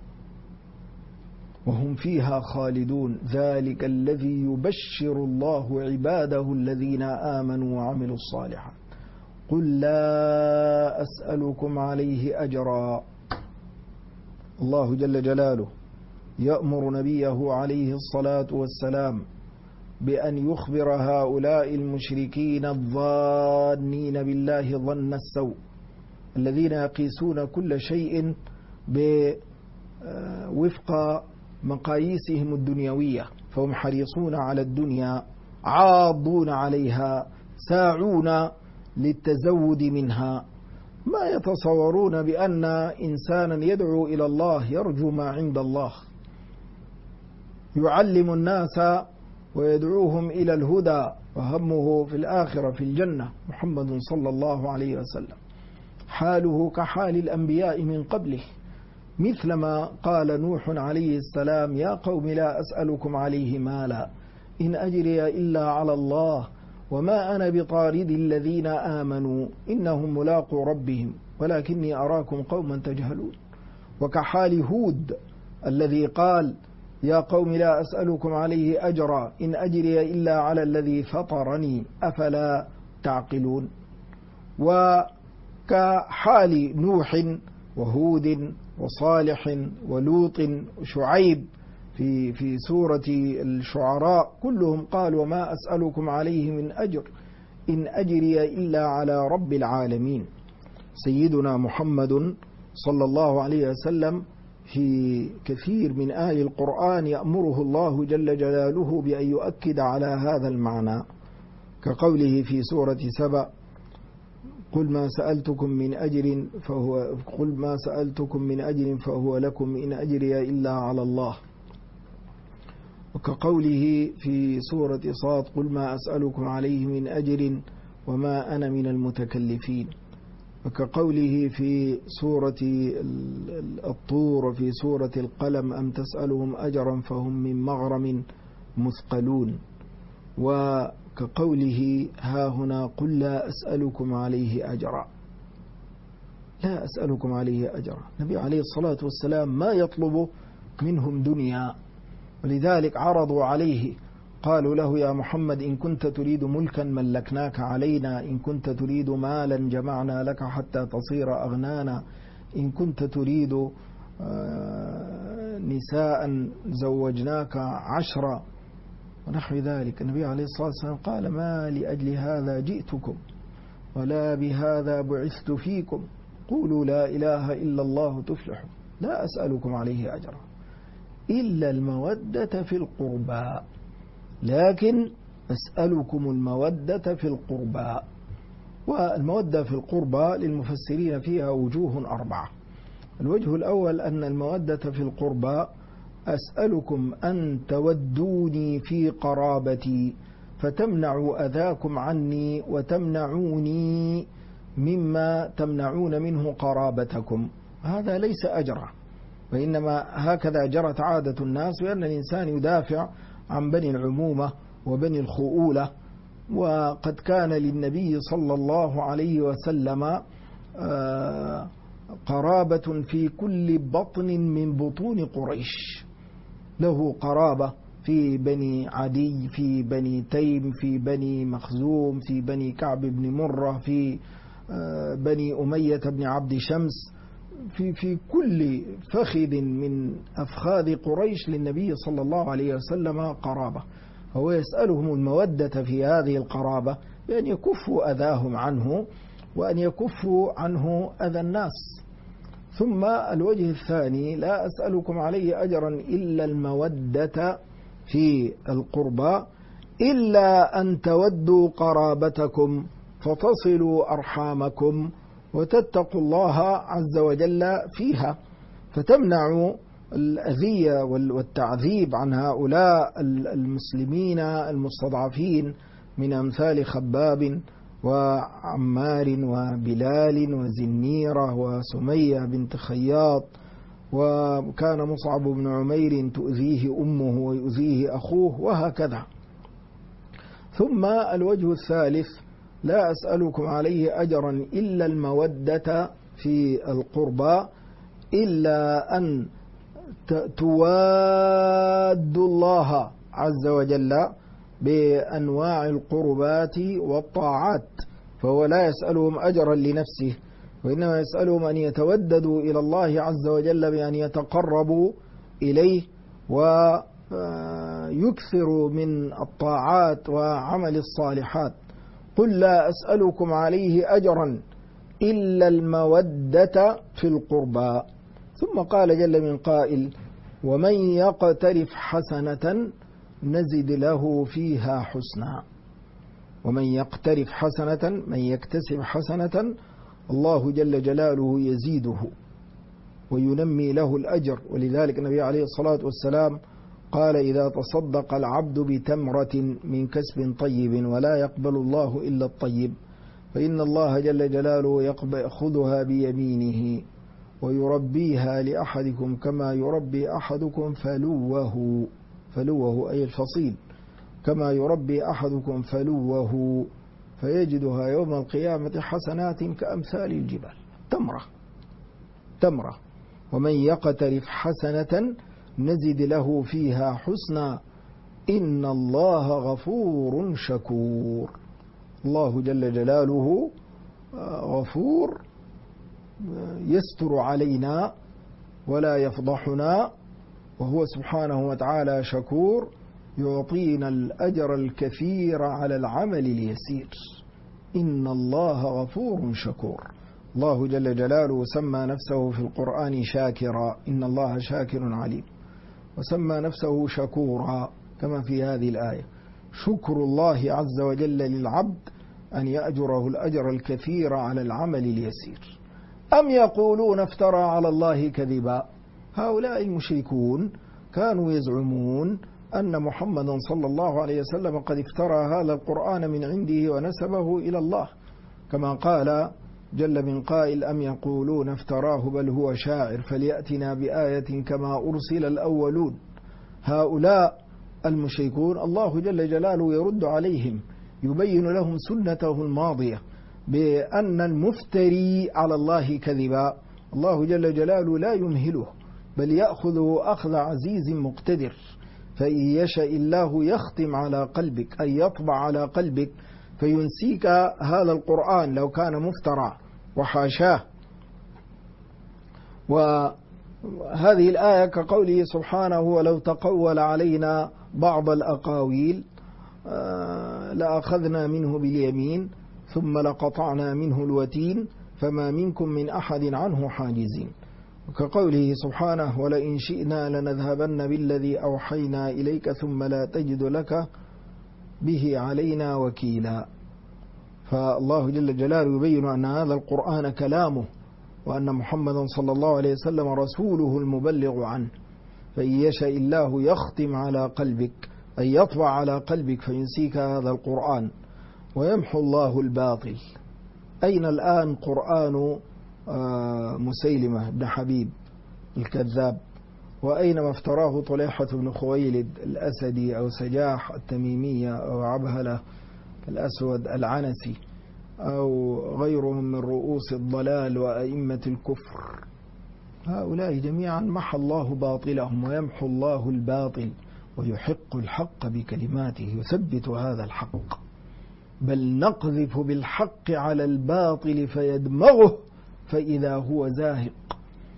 وهم فيها خالدون. ذلك الذي يبشر الله عباده الذين آمنوا وعملوا الصالحات. قل لا أسألكم عليه أجرا. الله جل جلاله يأمر نبيه عليه الصلاة والسلام بأن يخبر هؤلاء المشركين الظانين بالله ظن السوء، الذين يقيسون كل شيء وفق مقاييسهم الدنيوية، فهم حريصون على الدنيا، عاضون عليها، ساعون للتزود منها، ما يتصورون بأن إنسانا يدعو إلى الله يرجو ما عند الله، يعلم الناس ويدعوهم إلى الهدى، وهمه في الآخرة في الجنة محمد صلى الله عليه وسلم، حاله كحال الأنبياء من قبله، مثلما قال نوح عليه السلام: يا قوم لا أسألكم عليه مالا إن أجري إلا على الله وما أنا بطارد الذين آمنوا إنهم ملاقو ربهم ولكني أراكم قوما تجهلون. وكحال هود الذي قال: يا قوم لا أسألكم عليه أجرا إن أجري إلا على الذي فطرني أفلا تعقلون. وكحال نوح وهود وصالح ولوط وشعيب في سورة الشعراء كلهم قال: وما أسألكم عليه من أجر إن أجري إلا على رب العالمين. سيدنا محمد صلى الله عليه وسلم في كثير من آيات القرآن يأمره الله جل جلاله بأن يؤكد على هذا المعنى، كقوله في سورة سبأ: قل ما سألتكم من أجر فهو لكم إن أجري إلا على الله. وكقوله في سورة صاد: قل ما أسألكم عليه من أجر وما أنا من المتكلفين. وكقوله في سورة الطور وفي سورة القلم: أم تسألهم أجرا فهم من مغرم مثقلون. وكقوله ها هنا: قل لا أسألكم عليه أجرا، لا أسألكم عليه أجرا. النبي عليه الصلاة والسلام ما يطلب منهم دنيا، ولذلك عرضوا عليه قالوا له: يا محمد إن كنت تريد ملكا ملكناك علينا، إن كنت تريد مالا جمعنا لك حتى تصير أغنانا، إن كنت تريد نساء زوجناك 10 ونحو ذلك. النبي عليه الصلاة والسلام قال: ما لأجل هذا جئتكم ولا بهذا بعثت فيكم، قولوا لا إله إلا الله تفلحوا، لا أسألكم عليه أجرا إلا المودة في القربى، لكن أسألكم المودة في القربى. والمودة في القربى للمفسرين فيها وجوه 4. الوجه الأول أن المودة في القربى أسألكم أن تودوني في قرابتي فتمنعوا أذاكم عني وتمنعوني مما تمنعون منه قرابتكم. هذا ليس أجرا، وإنما هكذا جرت عادة الناس، بأن الإنسان يدافع عن بني العمومة وبني الخؤولة. وقد كان للنبي صلى الله عليه وسلم قرابة في كل بطن من بطون قريش، له قرابة في بني عدي، في بني تيم، في بني مخزوم، في بني كعب بن مرة، في بني أمية بن عبد شمس، في كل فخذ من أفخاذ قريش للنبي صلى الله عليه وسلم قرابة. هو يسألهم المودة في هذه القرابة بأن يكفوا أذاهم عنه وأن يكفوا عنه أذى الناس. ثم الوجه الثاني: لا أسألكم عليه أجرا إلا المودة في القربى، إلا أن تودوا قرابتكم فتصلوا أرحامكم وتتقوا الله عز وجل فيها، فتمنعوا الأذية والتعذيب عن هؤلاء المسلمين المستضعفين من أمثال خباب وعمار وبلال وزنيرة وسمية بنت خياط، وكان مصعب بن عمير تؤذيه أمه ويؤذيه أخوه، وهكذا. ثم الوجه الثالث: لا أسألكم عليه أجرا إلا المودة في القربى، إلا أن توادوا الله عز وجل بأنواع القربات والطاعات، فهو لا يسألهم أجرا لنفسه، وإنما يسألهم أن يتوددوا إلى الله عز وجل بأن يتقربوا إليه ويكثروا من الطاعات وعمل الصالحات. قل لا أسألكم عليه أجرا إلا المودة في القربى. ثم قال جل من قائل: ومن يقترف حسنة نزد له فيها حسنا. ومن يقترف حسنة، من يكتسب حسنة، الله جل جلاله يزيده وينمي له الأجر. ولذلك النبي عليه الصلاة والسلام قال: إذا تصدق العبد بتمرة من كسب طيب ولا يقبل الله إلا الطيب، فإن الله جل جلاله يأخذها بيمينه ويربيها لأحدكم كما يربي أحدكم فلوه، فلوه أي الفصيل، كما يربي أحدكم فلوه، فيجدها يوم القيامة حسنات كأمثال الجبال. تمرة. ومن يقترف حسنة نزد له فيها حسنا إن الله غفور شكور. الله جل جلاله غفور يستر علينا ولا يفضحنا، وهو سبحانه وتعالى شكور يعطينا الأجر الكثير على العمل اليسير. إن الله غفور شكور. الله جل جلاله سمى نفسه في القرآن شاكرا، إن الله شاكر عليم، وسمى نفسه شكورا كما في هذه الآية. شكر الله عز وجل للعبد أن يأجره الأجر الكثير على العمل اليسير. أم يقولون افترى على الله كذبا؟ هؤلاء المشركون كانوا يزعمون أن محمدا صلى الله عليه وسلم قد افترى هذا القرآن من عنده ونسبه إلى الله، كما قال جل من قائل: أم يقولون افتراه بل هو شاعر فليأتنا بآية كما أرسل الأولون. هؤلاء المشركون الله جل جلاله يرد عليهم، يبين لهم سنته الماضية بأن المفتري على الله كذبا الله جل جلاله لا يمهله، بل يأخذه أخذ عزيز مقتدر. فإن يشاء الله يختم على قلبك، أي يطبع على قلبك فينسيك هذا القرآن لو كان مفترى، وحاشاه. وهذه الآية كقوله سبحانه: ولو تقول علينا بعض الأقاويل لأخذنا منه باليمين ثم لقطعنا منه الوتين فما منكم من أحد عنه حاجزين. وكقوله سبحانه: ولئن شئنا لنذهبن بالذي أوحينا إليك ثم لا تجد لك به علينا وكيلا. فالله جل جلاله يبين أن هذا القرآن كلامه، وأن محمدا صلى الله عليه وسلم رسوله المبلغ عنه. فإن يشاء الله يختم على قلبك، أي يطبع على قلبك فينسيك هذا القرآن، ويمحو الله الباطل. أين الآن قرآن مسيلمة بن حبيب الكذاب؟ وأين ما افتراه طليحة بن خويلد الأسدي أو سجاح التميمية أو عبهلة الأسود العنسي؟ أو غيرهم من رؤوس الضلال وأئمة الكفر، هؤلاء جميعا محى الله باطلهم ويمحو الله الباطل ويحق الحق بكلماته يثبت هذا الحق. بل نقذف بالحق على الباطل فيدمغه فإذا هو زاهق.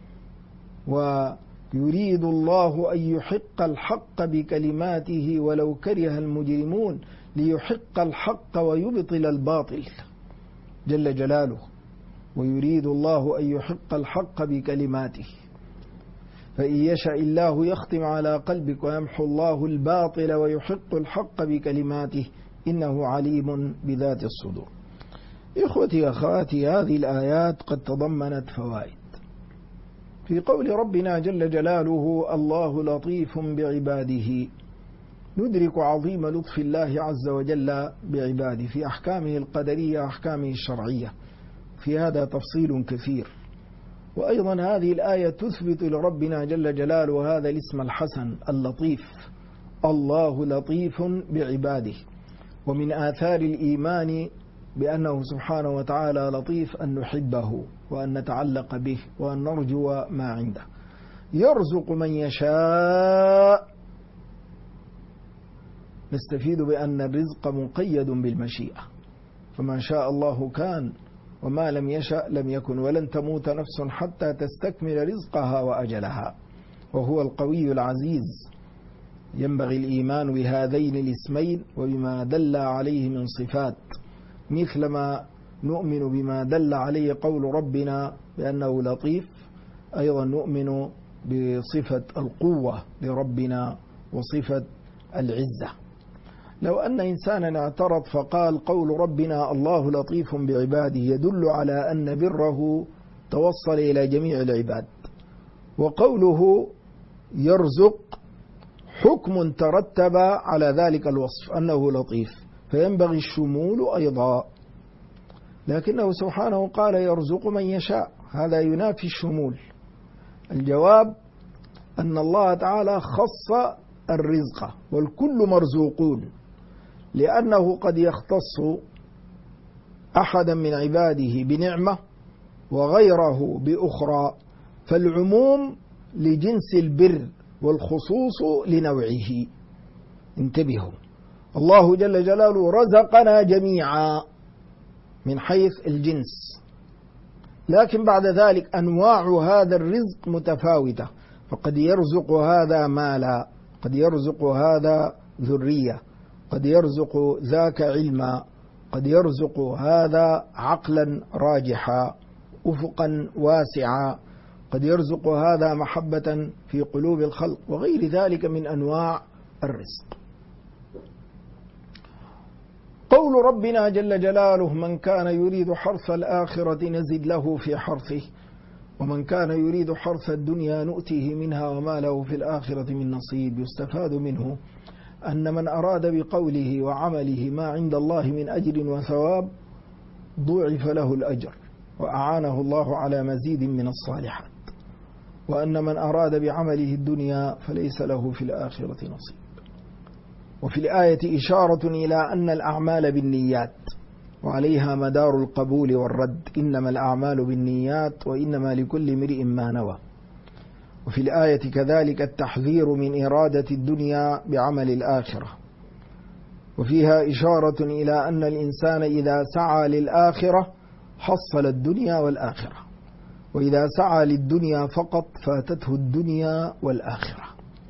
ويريد الله أن يحق الحق بكلماته ولو كره المجرمون، ليحق الحق ويبطل الباطل جل جلاله. ويريد الله أن يحق الحق بكلماته، فإن يشاء الله يختم على قلبك ويمحو الله الباطل ويحق الحق بكلماته إنه عليم بذات الصدور. إخوتي أخواتي، هذه الآيات قد تضمنت فوائد. في قول ربنا جل جلاله الله لطيف بعباده، ندرك عظيم لطف الله عز وجل بعباده في أحكامه القدرية وأحكامه الشرعية، في هذا تفصيل كثير. وأيضا هذه الآية تثبت لربنا جل جلاله هذا الاسم الحسن اللطيف، الله لطيف بعباده. ومن آثار الإيمان بأنه سبحانه وتعالى لطيف أن نحبه وأن نتعلق به وأن نرجو ما عنده. يرزق من يشاء، نستفيد بأن الرزق مقيد بالمشيئة، فما شاء الله كان وما لم يشأ لم يكن، ولن تموت نفس حتى تستكمل رزقها وأجلها، وهو القوي العزيز. ينبغي الإيمان بهذين الاسمين وبما دل عليه من صفات، مثلما نؤمن بما دل عليه قول ربنا بأنه لطيف، أيضا نؤمن بصفة القوة لربنا وصفة العزة. لو أن إنسانا اعترض فقال قول ربنا الله لطيف بعباده يدل على أن بره توصل إلى جميع العباد، وقوله يرزق حكم ترتب على ذلك الوصف أنه لطيف، فينبغي الشمول أيضا، لكنه سبحانه قال يرزق من يشاء، هذا ينافي الشمول. الجواب أن الله تعالى خص الرزق والكل مرزوقون، لأنه قد يختص أحدا من عباده بنعمة وغيره بأخرى، فالعموم لجنس البر والخصوص لنوعه. انتبهوا، الله جل جلاله رزقنا جميعا من حيث الجنس، لكن بعد ذلك أنواع هذا الرزق متفاوتة، فقد يرزق هذا مالا، قد يرزق هذا ذرية، قد يرزق ذاك علما، قد يرزق هذا عقلا راجحا أفقا واسعا، قد يرزق هذا محبة في قلوب الخلق، وغير ذلك من أنواع الرزق. قول ربنا جل جلاله من كان يريد حرث الآخرة نزد له في حرثه ومن كان يريد حرث الدنيا نؤتيه منها وما له في الآخرة من نصيب. يستفاد منه أن من أراد بقوله وعمله ما عند الله من أجر وثواب ضُعف له الأجر وأعانه الله على مزيد من الصالحات، وأن من أراد بعمله الدنيا فليس له في الآخرة نصيب. وفي الآية إشارة إلى أن الأعمال بالنيات وعليها مدار القبول والرد، إنما الأعمال بالنيات وإنما لكل امرئ ما نوى. وفي الآية كذلك التحذير من إرادة الدنيا بعمل الآخرة، وفيها إشارة إلى أن الإنسان إذا سعى للآخرة حصل الدنيا والآخرة، وإذا سعى للدنيا فقط فاتته الدنيا والآخرة.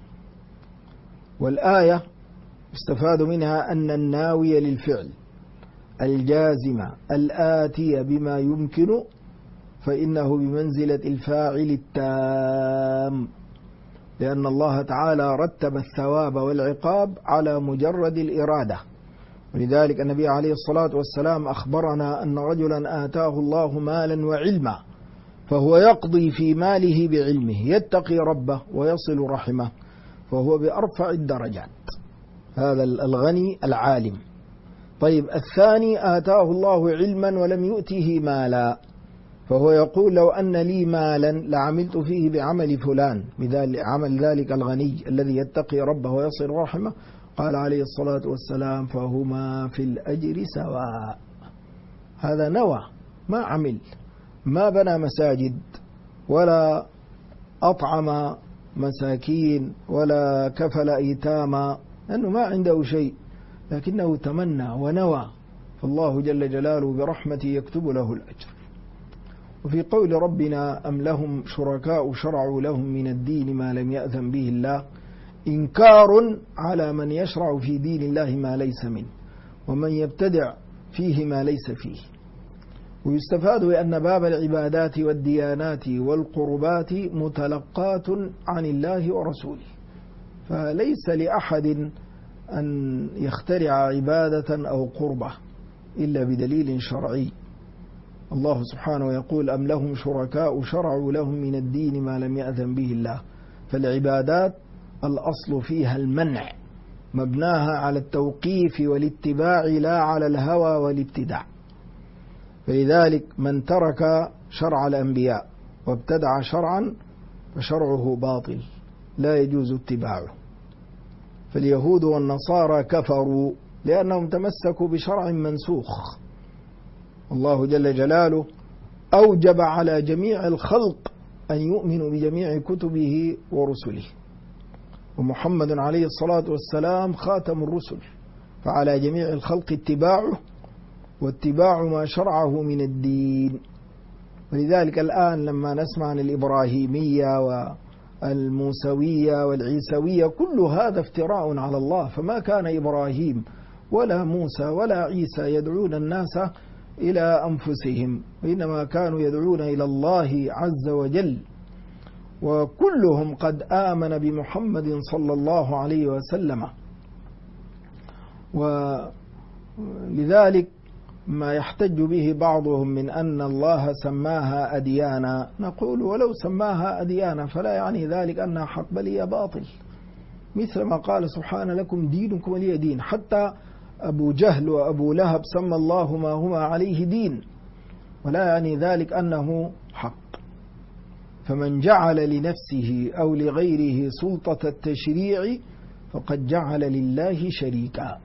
والآية استفاد منها أن الناوي للفعل الجازم الآتي بما يمكن فإنه بمنزلة الفاعل التام، لأن الله تعالى رتب الثواب والعقاب على مجرد الإرادة. ولذلك النبي عليه الصلاة والسلام أخبرنا أن رجلا آتاه الله مالا وعلما فهو يقضي في ماله بعلمه، يتقي ربه ويصل رحمه، فهو بأرفع الدرجات، هذا الغني العالم. طيب الثاني آتاه الله علما ولم يؤته مالا، فهو يقول لو أن لي مالا لعملت فيه بعمل فلان، مثال عمل ذلك الغني الذي يتقي ربه ويصل رحمه. قال عليه الصلاة والسلام فهما في الأجر سواء، هذا نوى ما عمل، ما بنى مساجد ولا أطعم مساكين ولا كفل أيتاما، لأنه ما عنده شيء، لكنه تمنى ونوى، فالله جل جلاله برحمته يكتب له الأجر. وفي قول ربنا أم لهم شركاء شرعوا لهم من الدين ما لم يأذن به الله، إنكار على من يشرع في دين الله ما ليس منه ومن يبتدع فيه ما ليس فيه. ويستفاد بأن باب العبادات والديانات والقربات متلقاة عن الله ورسوله، فليس لأحد أن يخترع عبادة أو قربة إلا بدليل شرعي. الله سبحانه يقول أم لهم شركاء شرعوا لهم من الدين ما لم يأذن به الله، فالعبادات الأصل فيها المنع، مبناها على التوقيف والاتباع لا على الهوى والابتداع. فلذلك من ترك شرع الأنبياء وابتدع شرعا فشرعه باطل لا يجوز اتباعه. فاليهود والنصارى كفروا لأنهم تمسكوا بشرع منسوخ. الله جل جلاله أوجب على جميع الخلق أن يؤمنوا بجميع كتبه ورسله، ومحمد عليه الصلاة والسلام خاتم الرسل، فعلى جميع الخلق اتباعه واتباع ما شرعه من الدين. ولذلك الآن لما نسمع عن الإبراهيمية والموسوية والعيسوية كل هذا افتراء على الله، فما كان إبراهيم ولا موسى ولا عيسى يدعون الناس إلى أنفسهم، وإنما كانوا يدعون إلى الله عز وجل، وكلهم قد آمن بمحمد صلى الله عليه وسلم. ولذلك ما يحتج به بعضهم من أن الله سماها أديانا، نقول ولو سماها أديانا فلا يعني ذلك أنها حق، بل هي باطل، مثل ما قال سبحانه لكم دينكم ولي دين. حتى أبو جهل وأبو لهب سمى الله ما هما عليه دين، ولا يعني ذلك أنه حق. فمن جعل لنفسه أو لغيره سلطة التشريع فقد جعل لله شريكا.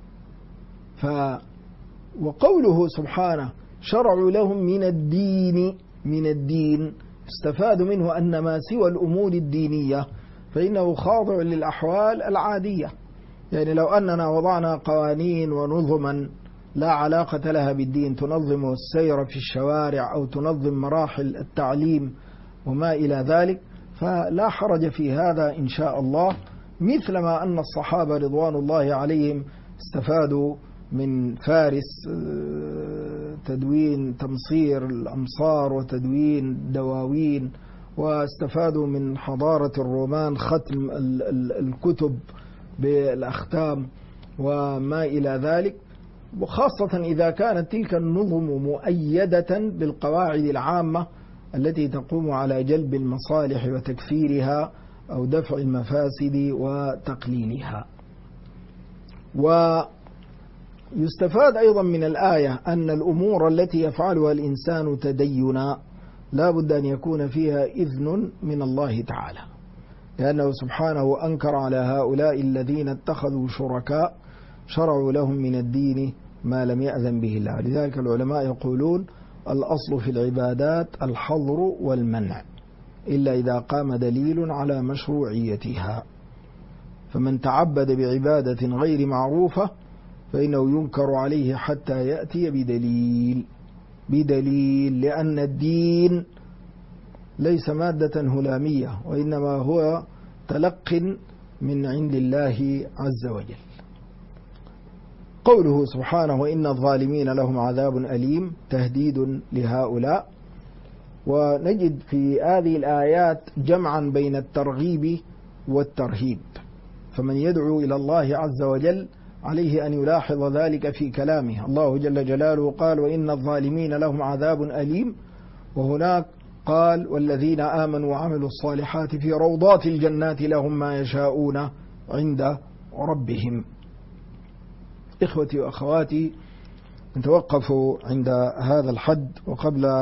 وقوله سبحانه شرعوا لهم من الدين استفاد منه أن ما سوى الأمور الدينية فإنه خاضع للأحوال العادية. يعني لو أننا وضعنا قوانين ونظما لا علاقة لها بالدين تنظم السير في الشوارع أو تنظم مراحل التعليم وما إلى ذلك، فلا حرج في هذا إن شاء الله، مثلما أن الصحابة رضوان الله عليهم استفادوا من فارس تدوين تمصير الأمصار وتدوين دواوين، واستفادوا من حضارة الرومان ختم الكتب بالأختام وما إلى ذلك، وخاصة إذا كانت تلك النظم مؤيدة بالقواعد العامة التي تقوم على جلب المصالح وتكثيرها أو دفع المفاسد وتقليلها. ويستفاد أيضا من الآية أن الأمور التي يفعلها الإنسان تدينا لا بد أن يكون فيها إذن من الله تعالى، لأنه سبحانه أنكر على هؤلاء الذين اتخذوا شركاء شرعوا لهم من الدين ما لم يأذن به الله. لذلك العلماء يقولون الأصل في العبادات الحظر والمنع إلا إذا قام دليل على مشروعيتها. فمن تعبد بعبادة غير معروفة فإنه ينكر عليه حتى يأتي بدليل، لأن الدين ليس مادة هلامية، وإنما هو تلق من عند الله عز وجل. قوله سبحانه وإن الظالمين لهم عذاب أليم تهديد لهؤلاء. ونجد في هذه الآيات جمعا بين الترغيب والترهيب، فمن يدعو إلى الله عز وجل عليه أن يلاحظ ذلك في كلامه. الله جل جلاله قال وإن الظالمين لهم عذاب أليم، وهناك قال والذين آمنوا وعملوا الصالحات في روضات الجنات لهم ما يشاءون عند ربهم. إخوتي وأخواتي نتوقف عند هذا الحد، وقبل